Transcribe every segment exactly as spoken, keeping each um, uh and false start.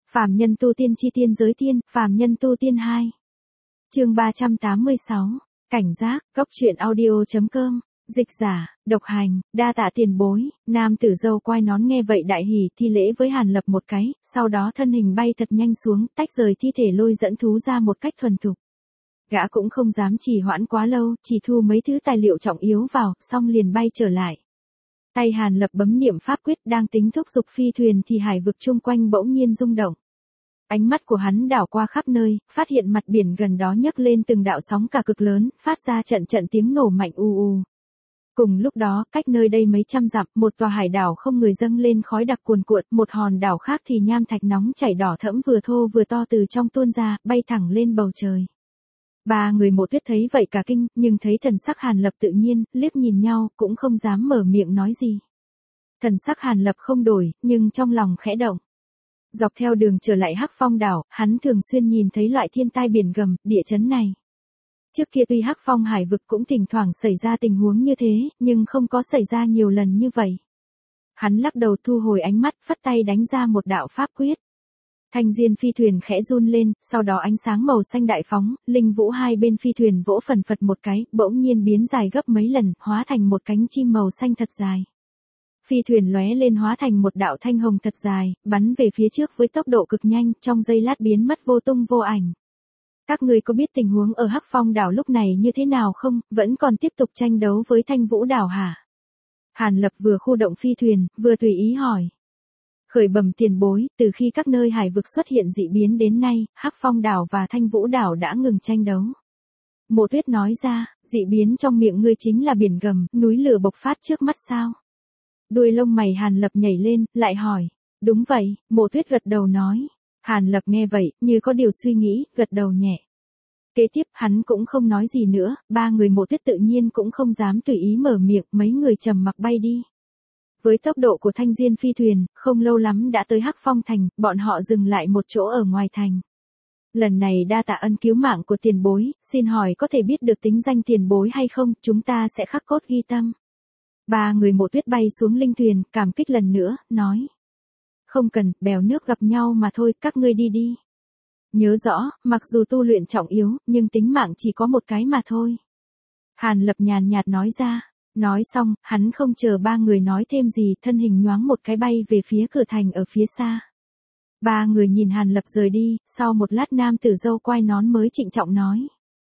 Phàm nhân tu tiên chi tiên giới tiên, phàm nhân tu tiên hai. Chương ba trăm tám mươi sáu. Cảnh giác, Cốc Truyện audio.com. Dịch giả, độc hành, đa tạ tiền bối. Nam tử dâu quai nón nghe vậy đại hỉ, thi lễ với Hàn Lập một cái, sau đó thân hình bay thật nhanh xuống, tách rời thi thể lôi dẫn thú ra một cách thuần thục. Gã cũng không dám trì hoãn quá lâu, chỉ thu mấy thứ tài liệu trọng yếu vào, xong liền bay trở lại. Tay Hàn Lập bấm niệm pháp quyết đang tính thúc giục phi thuyền thì hải vực chung quanh bỗng nhiên rung động. Ánh mắt của hắn đảo qua khắp nơi, phát hiện mặt biển gần đó nhấc lên từng đạo sóng cả cực lớn, phát ra trận trận tiếng nổ mạnh u u. Cùng lúc đó, cách nơi đây mấy trăm dặm, một tòa hải đảo không người dâng lên khói đặc cuồn cuộn, một hòn đảo khác thì nham thạch nóng chảy đỏ thẫm vừa thô vừa to từ trong tuôn ra, bay thẳng lên bầu trời. Ba người Mộ Tuyết thấy vậy cả kinh, nhưng thấy thần sắc Hàn Lập tự nhiên, liếc nhìn nhau, cũng không dám mở miệng nói gì. Thần sắc Hàn Lập không đổi, nhưng trong lòng khẽ động. Dọc theo đường trở lại Hắc Phong đảo, hắn thường xuyên nhìn thấy loại thiên tai biển gầm, địa chấn này. Trước kia tuy Hắc Phong hải vực cũng thỉnh thoảng xảy ra tình huống như thế, nhưng không có xảy ra nhiều lần như vậy. Hắn lắc đầu thu hồi ánh mắt, phất tay đánh ra một đạo pháp quyết. Thanh diên phi thuyền khẽ run lên, sau đó ánh sáng màu xanh đại phóng, linh vũ hai bên phi thuyền vỗ phần phật một cái, bỗng nhiên biến dài gấp mấy lần, hóa thành một cánh chim màu xanh thật dài. Phi thuyền lóe lên hóa thành một đạo thanh hồng thật dài, bắn về phía trước với tốc độ cực nhanh, trong giây lát biến mất vô tung vô ảnh. Các ngươi có biết tình huống ở Hắc Phong đảo lúc này như thế nào không, vẫn còn tiếp tục tranh đấu với Thanh Vũ đảo hả? Hàn Lập vừa khu động phi thuyền, vừa tùy ý hỏi. Khởi bẩm tiền bối, từ khi các nơi hải vực xuất hiện dị biến đến nay, Hắc Phong đảo và Thanh Vũ đảo đã ngừng tranh đấu. Mộ Tuyết nói ra, dị biến trong miệng ngươi chính là biển gầm, núi lửa bộc phát trước mắt sao? Đuôi lông mày Hàn Lập nhảy lên, lại hỏi. Đúng vậy, Mộ Tuyết gật đầu nói. Hàn Lập nghe vậy, như có điều suy nghĩ, gật đầu nhẹ. Kế tiếp, hắn cũng không nói gì nữa, ba người Mộ Tuyết tự nhiên cũng không dám tùy ý mở miệng, mấy người trầm mặc bay đi. Với tốc độ của thanh diên phi thuyền, không lâu lắm đã tới Hắc Phong thành, bọn họ dừng lại một chỗ ở ngoài thành. Lần này đa tạ ân cứu mạng của tiền bối, xin hỏi có thể biết được tính danh tiền bối hay không, chúng ta sẽ khắc cốt ghi tâm. Ba người Mộ Tuyết bay xuống linh thuyền, cảm kích lần nữa, nói. Không cần, bèo nước gặp nhau mà thôi, các ngươi đi đi. Nhớ rõ, mặc dù tu luyện trọng yếu, nhưng tính mạng chỉ có một cái mà thôi. Hàn Lập nhàn nhạt nói ra. Nói xong, hắn không chờ ba người nói thêm gì, thân hình nhoáng một cái bay về phía cửa thành ở phía xa. Ba người nhìn Hàn Lập rời đi, sau một lát nam tử dâu quai nón mới trịnh trọng nói.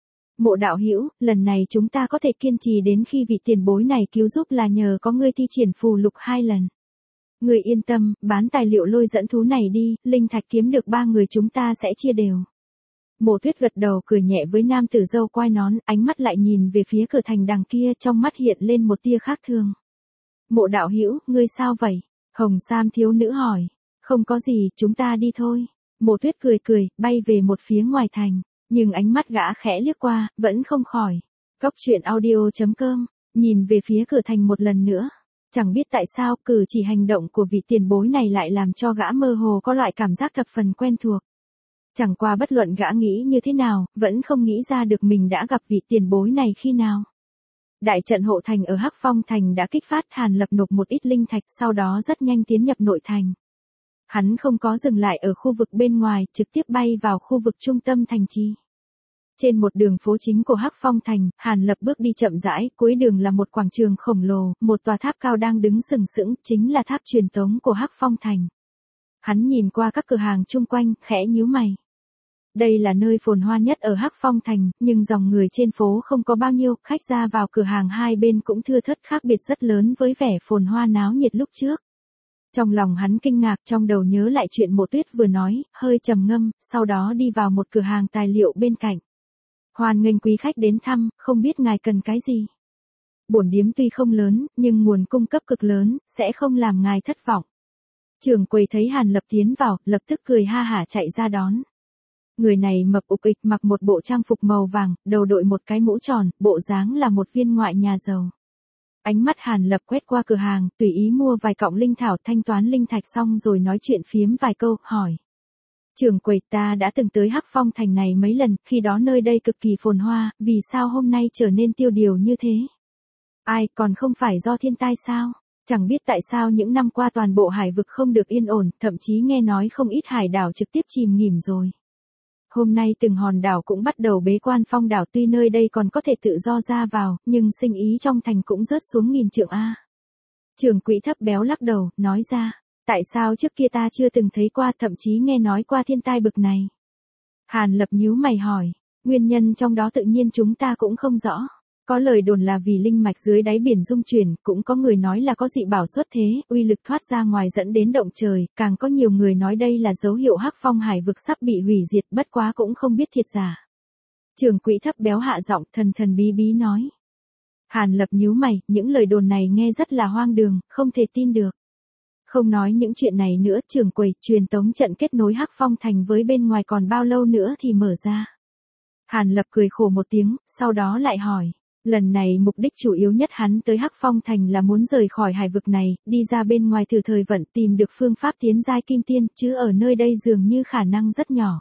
Mộ đạo hữu, lần này chúng ta có thể kiên trì đến khi vị tiền bối này cứu giúp là nhờ có ngươi thi triển phù lục hai lần. Ngươi yên tâm, bán tài liệu lôi dẫn thú này đi, linh thạch kiếm được ba người chúng ta sẽ chia đều. Mộ Tuyết gật đầu cười nhẹ với nam tử dâu quai nón, ánh mắt lại nhìn về phía cửa thành đằng kia, trong mắt hiện lên một tia khác thường. Mộ đạo hữu, ngươi sao vậy? Hồng Sam thiếu nữ hỏi. Không có gì, chúng ta đi thôi. Mộ Tuyết cười cười, bay về một phía ngoài thành, nhưng ánh mắt gã khẽ liếc qua, vẫn không khỏi. Cốc Truyện audio.com, nhìn về phía cửa thành một lần nữa. Chẳng biết tại sao, cử chỉ hành động của vị tiền bối này lại làm cho gã mơ hồ có loại cảm giác thập phần quen thuộc. Chẳng qua bất luận gã nghĩ như thế nào, vẫn không nghĩ ra được mình đã gặp vị tiền bối này khi nào. Đại trận hộ thành ở Hắc Phong thành đã kích phát, Hàn Lập nộp một ít linh thạch, sau đó rất nhanh tiến nhập nội thành. Hắn không có dừng lại ở khu vực bên ngoài, trực tiếp bay vào khu vực trung tâm thành trì. Trên một đường phố chính của Hắc Phong thành, Hàn Lập bước đi chậm rãi, cuối đường là một quảng trường khổng lồ, một tòa tháp cao đang đứng sừng sững, chính là tháp truyền tống của Hắc Phong thành. Hắn nhìn qua các cửa hàng chung quanh, khẽ nhíu mày. Đây là nơi phồn hoa nhất ở Hắc Phong thành, nhưng dòng người trên phố không có bao nhiêu, khách ra vào cửa hàng hai bên cũng thưa thớt, khác biệt rất lớn với vẻ phồn hoa náo nhiệt lúc trước. Trong lòng hắn kinh ngạc, trong đầu nhớ lại chuyện Mộ Tuyết vừa nói, hơi trầm ngâm, sau đó đi vào một cửa hàng tài liệu bên cạnh. Hoan nghênh quý khách đến thăm, không biết ngài cần cái gì. Bổn điếm tuy không lớn, nhưng nguồn cung cấp cực lớn, sẽ không làm ngài thất vọng. Trưởng quầy thấy Hàn Lập tiến vào, lập tức cười ha hả chạy ra đón. Người này mập ục ịch, mặc một bộ trang phục màu vàng, đầu đội một cái mũ tròn, bộ dáng là một viên ngoại nhà giàu. Ánh mắt Hàn Lập quét qua cửa hàng, tùy ý mua vài cọng linh thảo, thanh toán linh thạch xong rồi nói chuyện phiếm vài câu, hỏi. Trưởng quầy, ta đã từng tới Hắc Phong thành này mấy lần, khi đó nơi đây cực kỳ phồn hoa, vì sao hôm nay trở nên tiêu điều như thế? Ai, còn không phải do thiên tai sao? Chẳng biết tại sao những năm qua toàn bộ hải vực không được yên ổn, thậm chí nghe nói không ít hải đảo trực tiếp chìm nghỉm rồi. Hôm nay từng hòn đảo cũng bắt đầu bế quan phong đảo, tuy nơi đây còn có thể tự do ra vào, nhưng sinh ý trong thành cũng rớt xuống nghìn trượng a. Trưởng quỹ thấp béo lắc đầu, nói ra, tại sao trước kia ta chưa từng thấy qua, thậm chí nghe nói qua thiên tai bực này. Hàn Lập nhíu mày hỏi, nguyên nhân trong đó tự nhiên chúng ta cũng không rõ. Có lời đồn là vì linh mạch dưới đáy biển rung chuyển, cũng có người nói là có dị bảo xuất thế, uy lực thoát ra ngoài dẫn đến động trời, càng có nhiều người nói đây là dấu hiệu Hắc Phong hải vực sắp bị hủy diệt, bất quá cũng không biết thiệt giả. Trưởng quỹ thấp béo hạ giọng thần thần bí bí nói. Hàn Lập nhíu mày, những lời đồn này nghe rất là hoang đường, không thể tin được. Không nói những chuyện này nữa, trưởng quầy, truyền tống trận kết nối Hắc Phong thành với bên ngoài còn bao lâu nữa thì mở ra. Hàn Lập cười khổ một tiếng, sau đó lại hỏi. Lần này mục đích chủ yếu nhất hắn tới Hắc Phong thành là muốn rời khỏi hải vực này, đi ra bên ngoài thử thời vận, tìm được phương pháp tiến giai kim tiên, chứ ở nơi đây dường như khả năng rất nhỏ.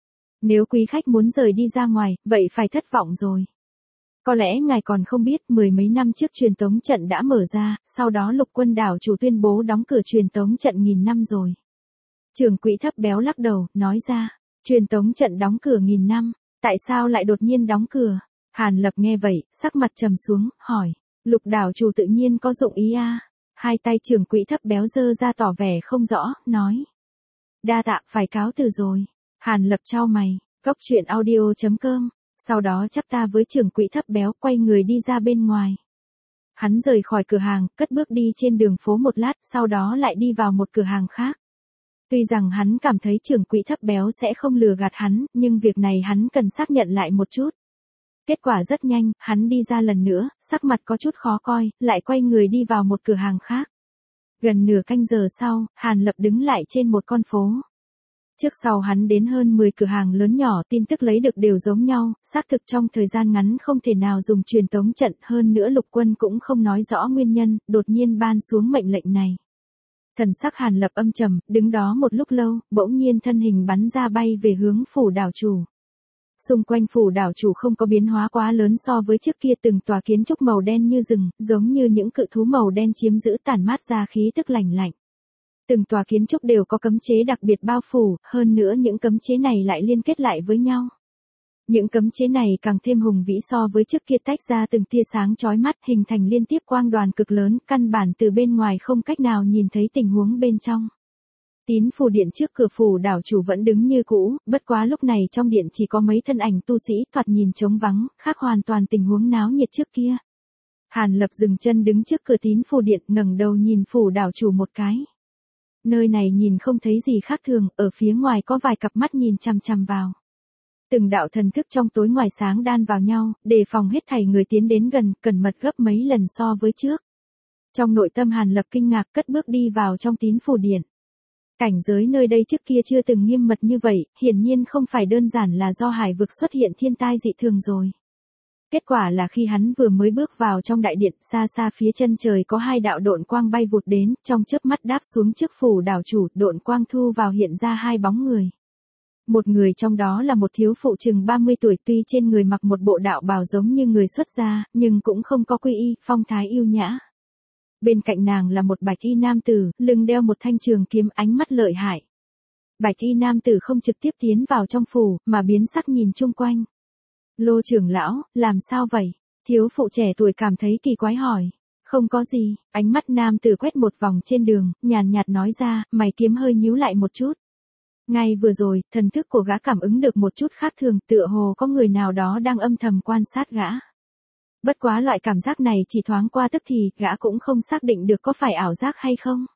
Nếu quý khách muốn rời đi ra ngoài, vậy phải thất vọng rồi. Có lẽ ngài còn không biết, mười mấy năm trước truyền tống trận đã mở ra, sau đó Lục Quân đảo chủ tuyên bố đóng cửa truyền tống trận nghìn năm rồi. Trưởng quỹ thấp béo lắc đầu, nói ra, truyền tống trận đóng cửa nghìn năm, tại sao lại đột nhiên đóng cửa? Hàn Lập nghe vậy, sắc mặt trầm xuống, hỏi, Lục đảo chủ tự nhiên có dụng ý a? Hai tay trưởng quỹ thấp béo giơ ra tỏ vẻ không rõ, nói. Đa tạ, phải cáo từ rồi. Hàn Lập chau mày, cốc truyện audio chấm com, sau đó chắp ta với trưởng quỹ thấp béo, quay người đi ra bên ngoài. Hắn rời khỏi cửa hàng, cất bước đi trên đường phố một lát, sau đó lại đi vào một cửa hàng khác. Tuy rằng hắn cảm thấy trưởng quỹ thấp béo sẽ không lừa gạt hắn, nhưng việc này hắn cần xác nhận lại một chút. Kết quả rất nhanh, hắn đi ra lần nữa, sắc mặt có chút khó coi, lại quay người đi vào một cửa hàng khác. Gần nửa canh giờ sau, Hàn Lập đứng lại trên một con phố. Trước sau hắn đến hơn mười cửa hàng lớn nhỏ, tin tức lấy được đều giống nhau, xác thực trong thời gian ngắn không thể nào dùng truyền tống trận, hơn nữa Lục Quân cũng không nói rõ nguyên nhân, đột nhiên ban xuống mệnh lệnh này. Thần sắc Hàn Lập âm trầm, đứng đó một lúc lâu, bỗng nhiên thân hình bắn ra bay về hướng phủ đảo chủ. Xung quanh phủ đảo chủ không có biến hóa quá lớn so với trước kia, từng tòa kiến trúc màu đen như rừng, giống như những cự thú màu đen chiếm giữ, tản mát ra khí tức lạnh lạnh. Từng tòa kiến trúc đều có cấm chế đặc biệt bao phủ, hơn nữa những cấm chế này lại liên kết lại với nhau. Những cấm chế này càng thêm hùng vĩ so với trước kia, tách ra từng tia sáng chói mắt, hình thành liên tiếp quang đoàn cực lớn, căn bản từ bên ngoài không cách nào nhìn thấy tình huống bên trong. Tín phù điện trước cửa phủ đảo chủ vẫn đứng như cũ, bất quá lúc này trong điện chỉ có mấy thân ảnh tu sĩ, thoạt nhìn trống vắng, khác hoàn toàn tình huống náo nhiệt trước kia. Hàn Lập dừng chân đứng trước cửa tín phù điện, ngẩng đầu nhìn phủ đảo chủ một cái. Nơi này nhìn không thấy gì khác thường, ở phía ngoài có vài cặp mắt nhìn chằm chằm vào. Từng đạo thần thức trong tối ngoài sáng đan vào nhau, đề phòng hết thảy người tiến đến gần, cẩn mật gấp mấy lần so với trước. Trong nội tâm Hàn Lập kinh ngạc, cất bước đi vào trong tín phù điện. Cảnh giới nơi đây trước kia chưa từng nghiêm mật như vậy, hiển nhiên không phải đơn giản là do hải vực xuất hiện thiên tai dị thường rồi. Kết quả là khi hắn vừa mới bước vào trong đại điện, xa xa phía chân trời có hai đạo độn quang bay vụt đến, trong chớp mắt đáp xuống trước phủ đảo chủ, độn quang thu vào hiện ra hai bóng người. Một người trong đó là một thiếu phụ chừng ba mươi tuổi, tuy trên người mặc một bộ đạo bào giống như người xuất gia, nhưng cũng không có quy y, phong thái yêu nhã. Bên cạnh nàng là một bạch y nam tử, lưng đeo một thanh trường kiếm, ánh mắt lợi hại. Bạch y nam tử không trực tiếp tiến vào trong phủ, mà biến sắc nhìn chung quanh. Lô trưởng lão, làm sao vậy? Thiếu phụ trẻ tuổi cảm thấy kỳ quái hỏi. Không có gì, ánh mắt nam tử quét một vòng trên đường, nhàn nhạt nói ra, mày kiếm hơi nhíu lại một chút. Ngay vừa rồi, thần thức của gã cảm ứng được một chút khác thường, tựa hồ có người nào đó đang âm thầm quan sát gã. Bất quá loại cảm giác này chỉ thoáng qua tức thì, gã cũng không xác định được có phải ảo giác hay không.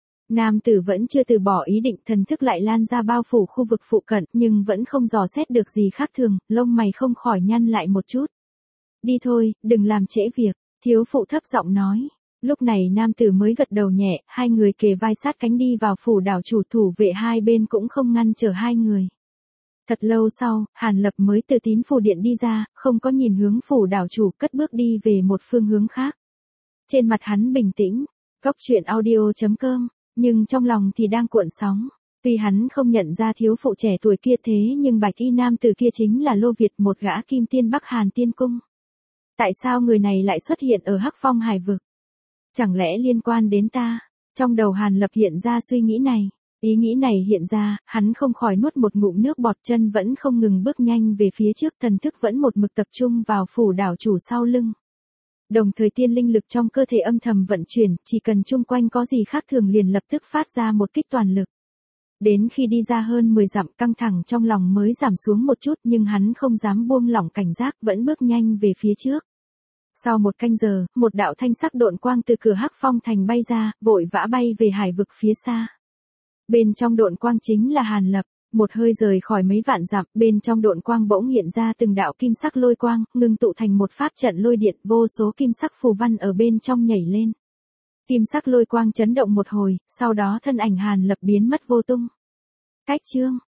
Nam tử vẫn chưa từ bỏ ý định, thần thức lại lan ra bao phủ khu vực phụ cận, nhưng vẫn không dò xét được gì khác thường, lông mày không khỏi nhăn lại một chút. Đi thôi, đừng làm trễ việc, thiếu phụ thấp giọng nói. Lúc này nam tử mới gật đầu nhẹ, hai người kề vai sát cánh đi vào phủ đảo chủ, thủ vệ hai bên cũng không ngăn trở hai người. Thật lâu sau, Hàn Lập mới từ tín phù điện đi ra, không có nhìn hướng phủ đảo chủ, cất bước đi về một phương hướng khác. Trên mặt hắn bình tĩnh, cốc truyện audio chấm com, nhưng trong lòng thì đang cuộn sóng. Tuy hắn không nhận ra thiếu phụ trẻ tuổi kia, thế nhưng bạch y nam tử kia chính là Lô Việt, một gã kim tiên Bắc Hàn Tiên Cung. Tại sao người này lại xuất hiện ở Hắc Phong hải vực? Chẳng lẽ liên quan đến ta? Trong đầu Hàn Lập hiện ra suy nghĩ này. Ý nghĩ này hiện ra, hắn không khỏi nuốt một ngụm nước bọt, chân vẫn không ngừng bước nhanh về phía trước, thần thức vẫn một mực tập trung vào phủ đảo chủ sau lưng. Đồng thời tiên linh lực trong cơ thể âm thầm vận chuyển, chỉ cần chung quanh có gì khác thường liền lập tức phát ra một kích toàn lực. Đến khi đi ra hơn mười dặm, căng thẳng trong lòng mới giảm xuống một chút, nhưng hắn không dám buông lỏng cảnh giác, vẫn bước nhanh về phía trước. Sau một canh giờ, một đạo thanh sắc độn quang từ cửa Hắc Phong thành bay ra, vội vã bay về hải vực phía xa. Bên trong độn quang chính là Hàn Lập. Một hơi rời khỏi mấy vạn dặm, bên trong độn quang bỗng hiện ra từng đạo kim sắc lôi quang, ngưng tụ thành một pháp trận lôi điện, vô số kim sắc phù văn ở bên trong nhảy lên. Kim sắc lôi quang chấn động một hồi, sau đó thân ảnh Hàn Lập biến mất vô tung. Cách chương